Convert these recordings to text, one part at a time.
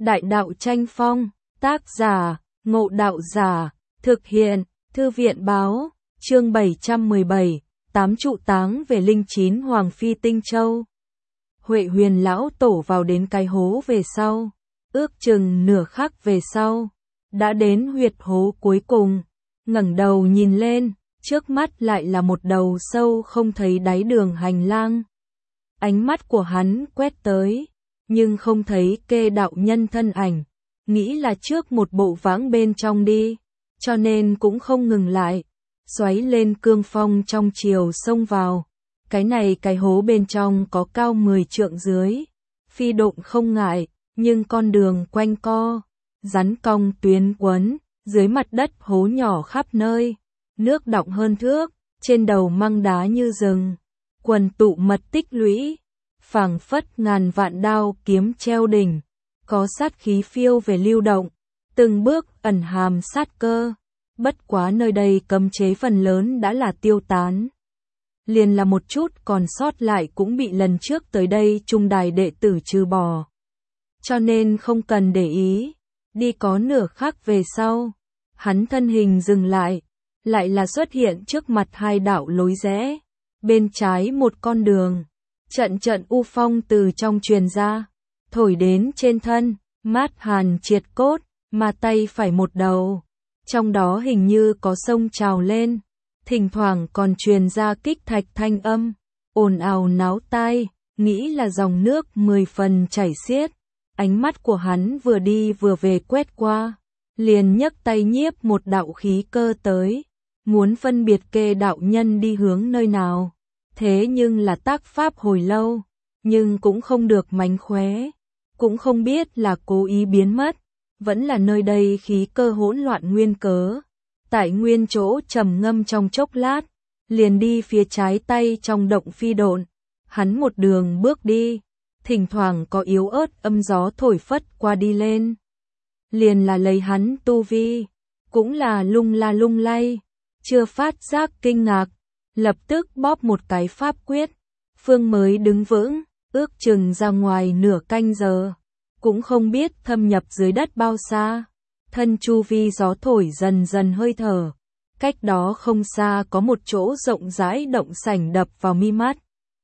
Đại đạo tranh phong, tác giả, Ngộ Đạo Giả, thực hiện, Thư viện báo, chương 717, 8 trụ táng về Linh Chín Hoàng Phi Tinh Châu. Huệ Huyền lão tổ vào đến cái hố về sau, ước chừng nửa khắc về sau, đã đến huyệt hố cuối cùng, ngẩng đầu nhìn lên, trước mắt lại là một đầu sâu không thấy đáy đường hành lang. Ánh mắt của hắn quét tới, nhưng không thấy Kê đạo nhân thân ảnh, nghĩ là trước một bộ vãng bên trong đi, cho nên cũng không ngừng lại, xoáy lên cương phong trong chiều xông vào. Cái hố bên trong có cao 10 trượng dưới, phi độn không ngại, nhưng con đường quanh co, rắn cong tuyến quấn, dưới mặt đất hố nhỏ khắp nơi, nước đọng hơn thước, trên đầu măng đá như rừng, quần tụ mật tích lũy, phảng phất ngàn vạn đao kiếm treo đỉnh, có sát khí phiêu về lưu động, từng bước ẩn hàm sát cơ, bất quá nơi đây cấm chế phần lớn đã là tiêu tán. Liền là một chút còn sót lại cũng bị lần trước tới đây trung đài đệ tử trừ bỏ. Cho nên không cần để ý, đi có nửa khắc về sau, hắn thân hình dừng lại là xuất hiện trước mặt hai đạo lối rẽ, bên trái một con đường, trận u phong từ trong truyền ra, thổi đến trên thân, mát hàn triệt cốt, mà tay phải một đầu, trong đó hình như có sông trào lên. Thỉnh thoảng còn truyền ra kích thạch thanh âm, ồn ào náo tai, nghĩ là dòng nước 10 phần chảy xiết. Ánh mắt của hắn vừa đi vừa về quét qua, liền nhấc tay nhiếp một đạo khí cơ tới, muốn phân biệt Kê đạo nhân đi hướng nơi nào. Thế nhưng là tác pháp hồi lâu, nhưng cũng không được mánh khóe, cũng không biết là cố ý biến mất, vẫn là nơi đây khí cơ hỗn loạn nguyên cớ. Tại nguyên chỗ trầm ngâm trong chốc lát, liền đi phía trái tay trong động phi độn, hắn một đường bước đi, thỉnh thoảng có yếu ớt âm gió thổi phất qua đi lên. Liền là lấy hắn tu vi, cũng là lung lay, chưa phát giác kinh ngạc, lập tức bóp một cái pháp quyết, phương mới đứng vững, ước chừng ra ngoài nửa canh giờ, cũng không biết thâm nhập dưới đất bao xa. Thân chu vi gió thổi dần dần hơi thở, cách đó không xa có một chỗ rộng rãi động sảnh đập vào mi mắt.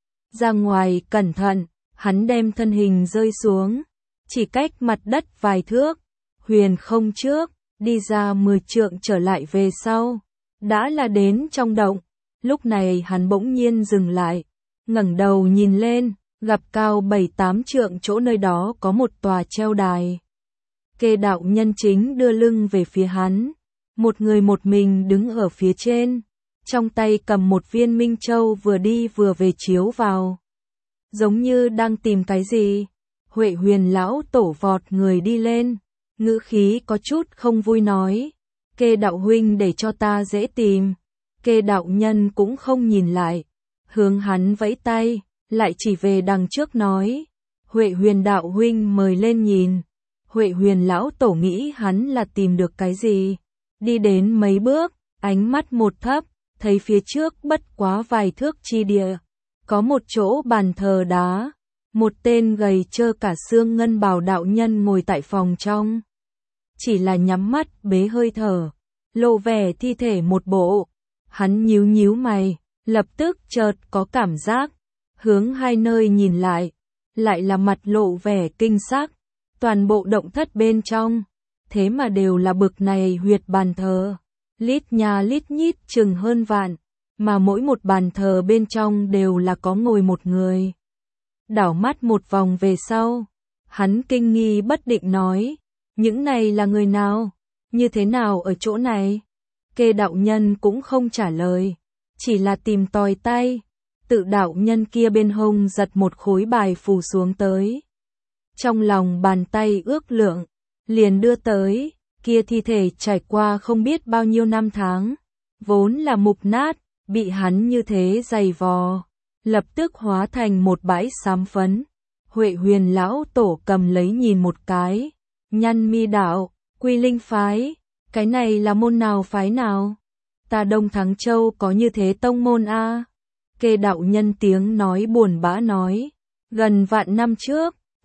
Ra ngoài cẩn thận, hắn đem thân hình rơi xuống, chỉ cách mặt đất vài thước, huyền không trước, đi ra 10 trượng trở lại về sau, đã là đến trong động. Lúc này hắn bỗng nhiên dừng lại, ngẩng đầu nhìn lên, gặp cao 7-8 trượng chỗ nơi đó có một tòa treo đài. Kê đạo nhân chính đưa lưng về phía hắn, một người một mình đứng ở phía trên, trong tay cầm một viên minh châu vừa đi vừa về chiếu vào. Giống như đang tìm cái gì, Huệ Huyền lão tổ vọt người đi lên, ngữ khí có chút không vui nói, Kê đạo huynh để cho ta dễ tìm. Kê đạo nhân cũng không nhìn lại, hướng hắn vẫy tay, lại chỉ về đằng trước nói, Huệ Huyền đạo huynh mời lên nhìn. Huệ Huyền lão tổ nghĩ hắn là tìm được cái gì, đi đến mấy bước, ánh mắt một thấp, thấy phía trước bất quá vài thước chi địa, có một chỗ bàn thờ đá, một tên gầy trơ cả xương ngân bào đạo nhân ngồi tại phòng trong, chỉ là nhắm mắt bế hơi thở, lộ vẻ thi thể một bộ. Hắn nhíu mày, lập tức chợt có cảm giác, hướng hai nơi nhìn lại là mặt lộ vẻ kinh sắc. Toàn bộ động thất bên trong, thế mà đều là bực này huyệt bàn thờ, lít nhà lít nhít chừng hơn vạn, mà mỗi một bàn thờ bên trong đều là có ngồi một người. Đảo mắt một vòng về sau, hắn kinh nghi bất định nói, những này là người nào, như thế nào ở chỗ này? Kê đạo nhân cũng không trả lời, chỉ là tìm tòi tay, tự đạo nhân kia bên hông giật một khối bài phù xuống tới. Trong lòng bàn tay ước lượng, liền đưa tới, kia thi thể trải qua không biết bao nhiêu năm tháng, vốn là mục nát, bị hắn như thế giày vò, lập tức hóa thành một bãi xám phấn. Huệ Huyền lão tổ cầm lấy nhìn một cái, nhăn mi đạo, Quy Linh phái, cái này là môn nào phái nào? Ta Đông Thắng Châu có như thế tông môn a? Kê đạo nhân tiếng nói buồn bã nói, gần vạn năm trước,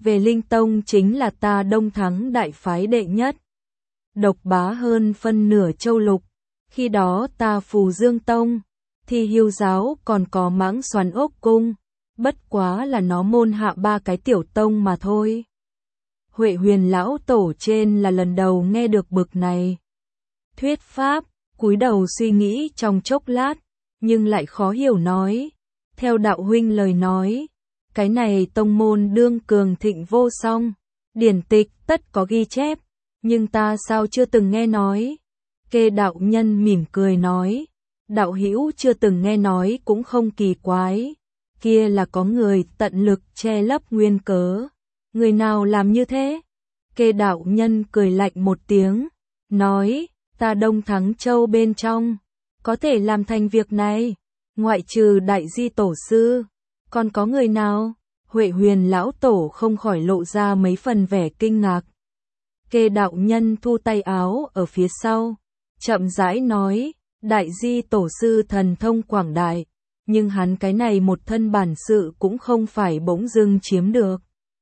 Về Linh Tông chính là ta Đông Thắng đại phái đệ nhất, độc bá hơn phân nửa châu lục. Khi đó ta Phù Dương Tông, thì Hiêu giáo còn có Mãng Xoắn Ốc Cung, bất quá là nó môn hạ 3 cái tiểu tông mà thôi. Huệ Huyền lão tổ trên là lần đầu nghe được bực này thuyết pháp, cúi đầu suy nghĩ trong chốc lát, nhưng lại khó hiểu nói, theo đạo huynh lời nói, cái này tông môn đương cường thịnh vô song, điển tịch tất có ghi chép, nhưng ta sao chưa từng nghe nói. Kê đạo nhân mỉm cười nói, đạo hữu chưa từng nghe nói cũng không kỳ quái, kia là có người tận lực che lấp nguyên cớ. Người nào làm như thế? Kê đạo nhân cười lạnh một tiếng, nói, ta Đông Thắng Châu bên trong, có thể làm thành việc này, ngoại trừ Đại Di Tổ Sư, còn có người nào? Huệ Huyền lão tổ không khỏi lộ ra mấy phần vẻ kinh ngạc. Kê đạo nhân thu tay áo ở phía sau, chậm rãi nói, Đại Di Tổ Sư thần thông quảng đại, nhưng hắn cái này một thân bản sự cũng không phải bỗng dưng chiếm được.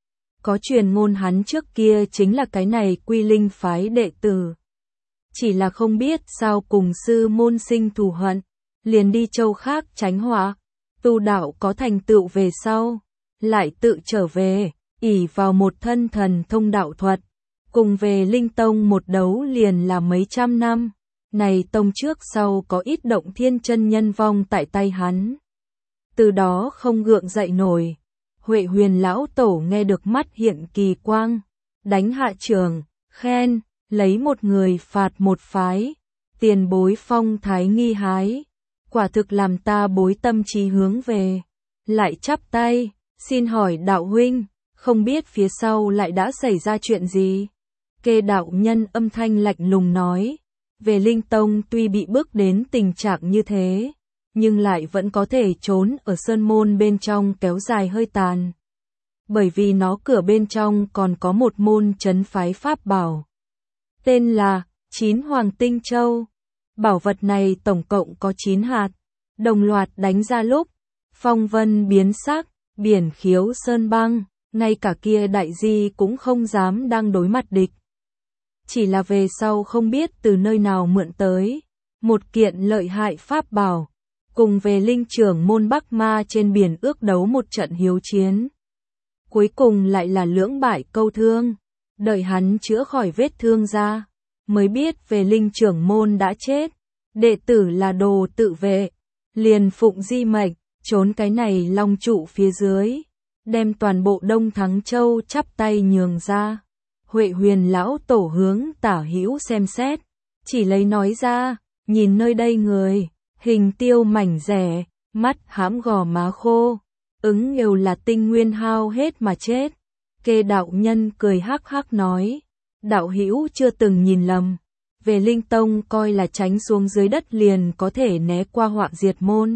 Có truyền ngôn hắn trước kia chính là cái này Quy Linh phái đệ tử. Chỉ là không biết sao cùng sư môn sinh thù hận, liền đi châu khác tránh họa, tu đạo có thành tựu về sau, lại tự trở về, ỷ vào một thân thần thông đạo thuật, cùng về Linh Tông một đấu liền là mấy trăm năm. Này tông trước sau có ít động thiên chân nhân vong tại tay hắn. Từ đó không gượng dậy nổi. Huệ Huyền lão tổ nghe được mắt hiện kỳ quang, đánh hạ trường, khen, lấy một người phạt một phái, tiền bối phong thái nghi hái, quả thực làm ta bối tâm trí hướng về. Lại chắp tay, xin hỏi đạo huynh, không biết phía sau lại đã xảy ra chuyện gì? Kê đạo nhân âm thanh lạnh lùng nói, về Linh Tông tuy bị bước đến tình trạng như thế, nhưng lại vẫn có thể trốn ở sơn môn bên trong kéo dài hơi tàn. Bởi vì nó cửa bên trong còn có một môn trấn phái pháp bảo, tên là Chín Hoàng Tinh Châu. Bảo vật này tổng cộng có 9 hạt, đồng loạt đánh ra lúc, phong vân biến sắc, biển khiếu sơn băng, ngay cả kia đại di cũng không dám đang đối mặt địch. Chỉ là về sau không biết từ nơi nào mượn tới một kiện lợi hại pháp bảo, cùng về linh trưởng môn Bắc Ma trên biển ước đấu một trận hiếu chiến. Cuối cùng lại là lưỡng bại câu thương, đợi hắn chữa khỏi vết thương ra, mới biết về linh trưởng môn đã chết, đệ tử là đồ tự vệ, liền phụng di mệnh, trốn cái này long trụ phía dưới, đem toàn bộ Đông Thắng Châu chắp tay nhường ra. Huệ Huyền lão tổ hướng tả hữu xem xét, chỉ lấy nói ra, nhìn nơi đây người, hình tiêu mảnh rẻ, mắt hãm gò má khô, ứng đều là tinh nguyên hao hết mà chết. Kê đạo nhân cười hắc hắc nói, đạo hữu chưa từng nhìn lầm, về Linh Tông coi là tránh xuống dưới đất liền có thể né qua họa diệt môn.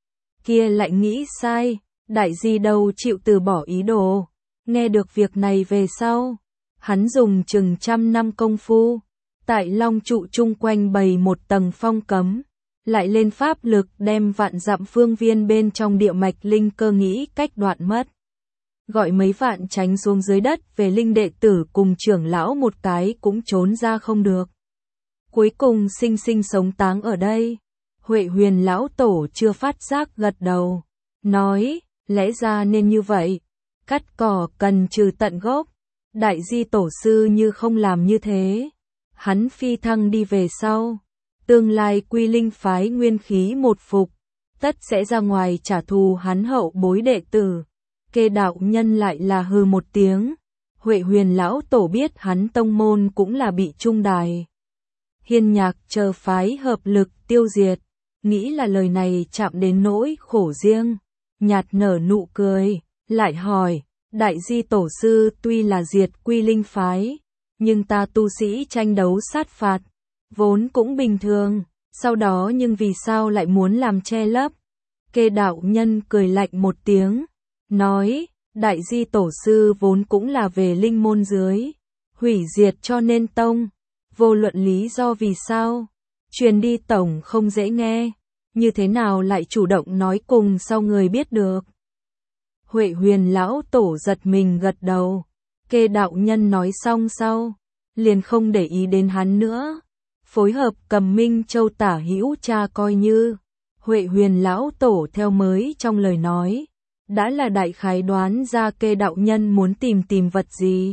Kia lại nghĩ sai, đại di đâu chịu từ bỏ ý đồ. Nghe được việc này về sau, hắn dùng chừng 100 năm công phu, tại long trụ chung quanh bày một tầng phong cấm, lại lên pháp lực đem vạn dặm phương viên bên trong địa mạch linh cơ nghĩ cách đoạn mất. Gọi mấy vạn tránh xuống dưới đất về linh đệ tử cùng trưởng lão một cái cũng trốn ra không được. Cuối cùng sinh sinh sống táng ở đây. Huệ Huyền lão tổ chưa phát giác gật đầu, nói, lẽ ra nên như vậy, cắt cỏ cần trừ tận gốc. Đại di tổ sư như không làm như thế, hắn phi thăng đi về sau, tương lai Quy Linh phái nguyên khí một phục, tất sẽ ra ngoài trả thù hắn hậu bối đệ tử. Kê đạo nhân lại là hừ một tiếng, Huệ Huyền lão tổ biết hắn tông môn cũng là bị trung đài Hiên Nhạc chờ phái hợp lực tiêu diệt, nghĩ là lời này chạm đến nỗi khổ riêng, nhạt nở nụ cười, lại hỏi, đại di tổ sư tuy là diệt Quy Linh phái, nhưng ta tu sĩ tranh đấu sát phạt, vốn cũng bình thường, sau đó nhưng vì sao lại muốn làm che lấp? Kê đạo nhân cười lạnh một tiếng, nói, đại di tổ sư vốn cũng là về linh môn dưới, hủy diệt cho nên tông, vô luận lý do vì sao, truyền đi tổng không dễ nghe, như thế nào lại chủ động nói cùng sau người biết được. Huệ Huyền lão tổ giật mình gật đầu, Kê đạo nhân nói xong sau, liền không để ý đến hắn nữa, phối hợp cầm Minh Châu tả hữu tra coi như. Huệ Huyền lão tổ theo mới trong lời nói, đã là đại khái đoán ra Kê đạo nhân muốn tìm vật gì.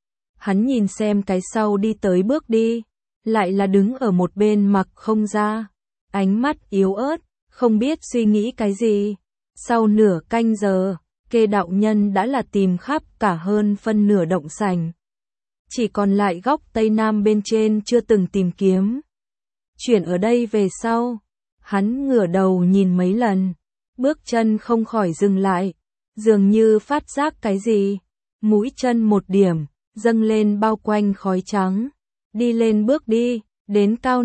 Hắn nhìn xem cái sau đi tới bước đi, lại là đứng ở một bên mặc không ra, ánh mắt yếu ớt, không biết suy nghĩ cái gì. Sau nửa canh giờ, Kê đạo nhân đã là tìm khắp cả hơn phân nửa động sảnh. Chỉ còn lại góc tây nam bên trên chưa từng tìm kiếm. Chuyển ở đây về sau, hắn ngửa đầu nhìn mấy lần, bước chân không khỏi dừng lại, dường như phát giác cái gì, mũi chân một điểm, dâng lên bao quanh khói trắng, đi lên bước đi, đến cao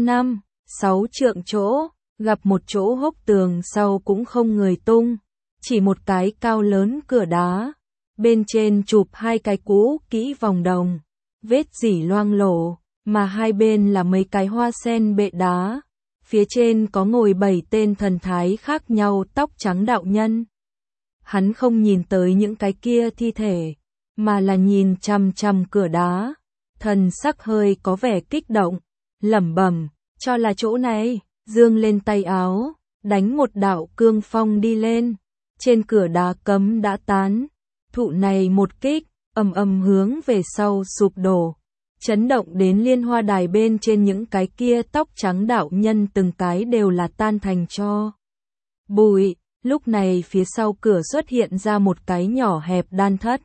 5-6 trượng chỗ, gặp một chỗ hốc tường sau cũng không người tung, chỉ một cái cao lớn cửa đá, bên trên chụp hai cái cũ kỹ vòng đồng, vết rỉ loang lổ, mà hai bên là mấy cái hoa sen bệ đá. Phía trên có ngồi 7 tên thần thái khác nhau tóc trắng đạo nhân. Hắn không nhìn tới những cái kia thi thể, mà là nhìn chằm chằm cửa đá, thần sắc hơi có vẻ kích động, lẩm bẩm, cho là chỗ này, dương lên tay áo, đánh một đạo cương phong đi lên, trên cửa đá cấm đã tán, thụ này một kích, ầm ầm hướng về sau sụp đổ. Chấn động đến liên hoa đài bên trên những cái kia tóc trắng đạo nhân từng cái đều là tan thành tro bụi. Lúc này phía sau cửa xuất hiện ra một cái nhỏ hẹp đan thất.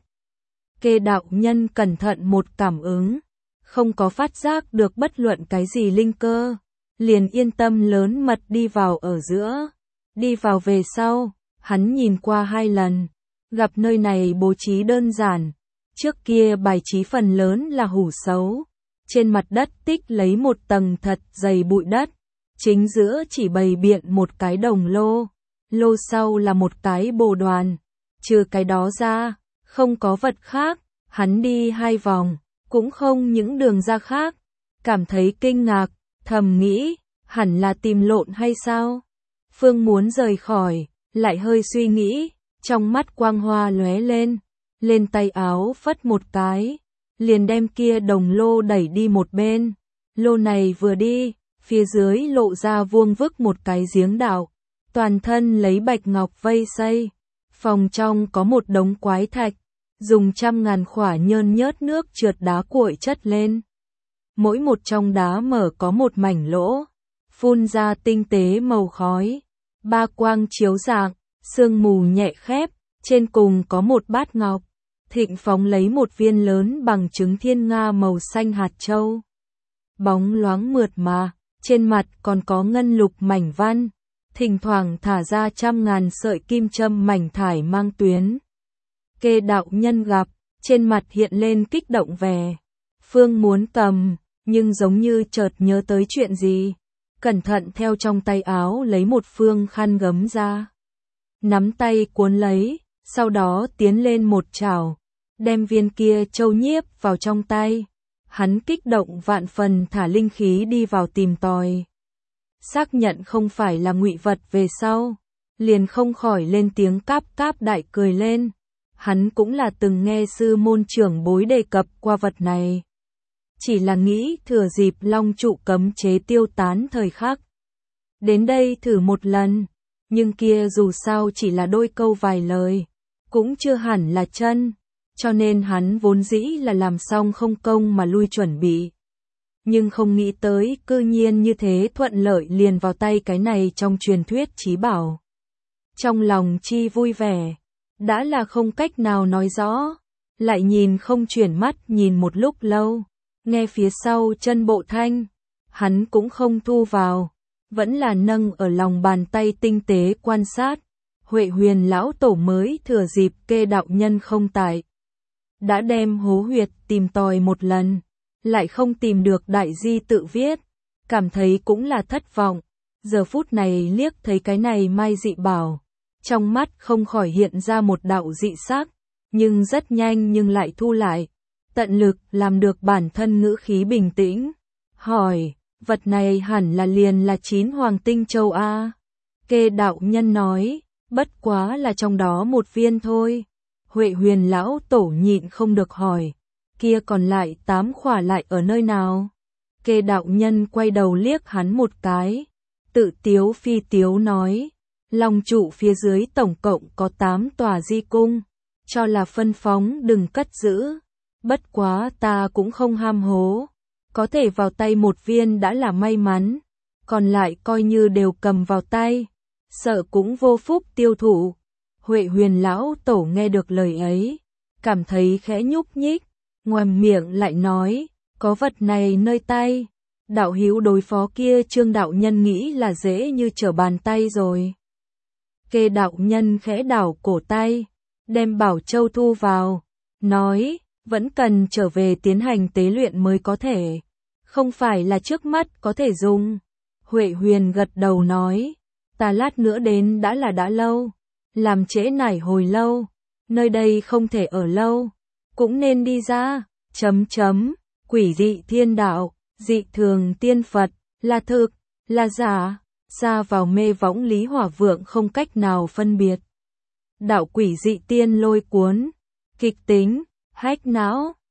Kê đạo nhân cẩn thận một cảm ứng, không có phát giác được bất luận cái gì linh cơ, liền yên tâm lớn mật đi vào ở giữa. Đi vào về sau, hắn nhìn qua 2 lần, gặp nơi này bố trí đơn giản. Trước kia bài trí phần lớn là hủ xấu, trên mặt đất tích lấy một tầng thật dày bụi đất, chính giữa chỉ bày biện một cái đồng lô, lô sau là một cái bồ đoàn, trừ cái đó ra, không có vật khác. Hắn đi 2 vòng, cũng không những đường ra khác, cảm thấy kinh ngạc, thầm nghĩ, hẳn là tìm lộn hay sao? Phương muốn rời khỏi, lại hơi suy nghĩ, trong mắt quang hoa lóe lên. Lên tay áo phất một cái, liền đem kia đồng lô đẩy đi một bên. Lô này vừa đi, phía dưới lộ ra vuông vức một cái giếng đạo, toàn thân lấy bạch ngọc vây xây. Phòng trong có một đống quái thạch, dùng trăm ngàn khỏa nhơn nhớt nước trượt đá cuội chất lên. Mỗi một trong đá mở có một mảnh lỗ, phun ra tinh tế màu khói. 3 quang chiếu rạng, sương mù nhẹ khép, trên cùng có một bát ngọc. Thịnh phóng lấy một viên lớn bằng trứng thiên nga màu xanh hạt châu. Bóng loáng mượt mà, trên mặt còn có ngân lục mảnh văn, thỉnh thoảng thả ra trăm ngàn sợi kim châm mảnh thải mang tuyến. Kê đạo nhân gặp, trên mặt hiện lên kích động vẻ. Phương muốn cầm, nhưng giống như chợt nhớ tới chuyện gì. Cẩn thận theo trong tay áo lấy một phương khăn gấm ra. Nắm tay cuốn lấy, sau đó tiến lên một chảo, đem viên kia châu nhiếp vào trong tay. Hắn kích động vạn phần thả linh khí đi vào tìm tòi. Xác nhận không phải là ngụy vật về sau, liền không khỏi lên tiếng cáp cáp đại cười lên. Hắn cũng là từng nghe sư môn trưởng bối đề cập qua vật này. Chỉ là nghĩ thừa dịp long trụ cấm chế tiêu tán thời khắc. Đến đây thử một lần, nhưng kia dù sao chỉ là đôi câu vài lời, cũng chưa hẳn là chân, cho nên hắn vốn dĩ là làm xong không công mà lui chuẩn bị. Nhưng không nghĩ tới cư nhiên như thế thuận lợi liền vào tay cái này trong truyền thuyết chí bảo. Trong lòng chi vui vẻ, đã là không cách nào nói rõ, lại nhìn không chuyển mắt nhìn một lúc lâu, nghe phía sau chân bộ thanh, hắn cũng không thu vào, vẫn là nâng ở lòng bàn tay tinh tế quan sát. Huệ Huyền lão tổ mới thừa dịp Kê đạo nhân không tại, đã đem hố huyệt tìm tòi một lần, lại không tìm được đại di tự viết, cảm thấy cũng là thất vọng. Giờ phút này liếc thấy cái này mai dị bảo, trong mắt không khỏi hiện ra một đạo dị sắc, nhưng rất nhanh nhưng lại thu lại, tận lực làm được bản thân ngữ khí bình tĩnh, hỏi, vật này hẳn là liền là 9 hoàng tinh châu a? Kê đạo nhân nói, bất quá là trong đó một viên thôi. Huệ Huyền lão tổ nhịn không được hỏi, kia còn lại 8 khỏa lại ở nơi nào? Kê đạo nhân quay đầu liếc hắn một cái, tự tiếu phi tiếu nói, Long trụ phía dưới tổng cộng có 8 tòa di cung, cho là phân phóng đừng cất giữ, bất quá ta cũng không ham hố, có thể vào tay một viên đã là may mắn, còn lại coi như đều cầm vào tay, sợ cũng vô phúc tiêu thụ. Huệ Huyền lão tổ nghe được lời ấy, cảm thấy khẽ nhúc nhích, ngoàm miệng lại nói, có vật này nơi tay, đạo hữu đối phó kia Trương đạo nhân nghĩ là dễ như trở bàn tay rồi. Kê đạo nhân khẽ đảo cổ tay, đem bảo châu thu vào, nói, vẫn cần trở về tiến hành tế luyện mới có thể, không phải là trước mắt có thể dùng. Huệ Huyền gật đầu nói, ta lát nữa đến đã lâu, làm trễ nải hồi lâu, nơi đây không thể ở lâu, cũng nên đi ra, quỷ dị thiên đạo, dị thường tiên Phật, là thực, là giả, ra vào mê võng Lý Hỏa Vượng không cách nào phân biệt. Đạo quỷ dị tiên lôi cuốn, kịch tính, hách não.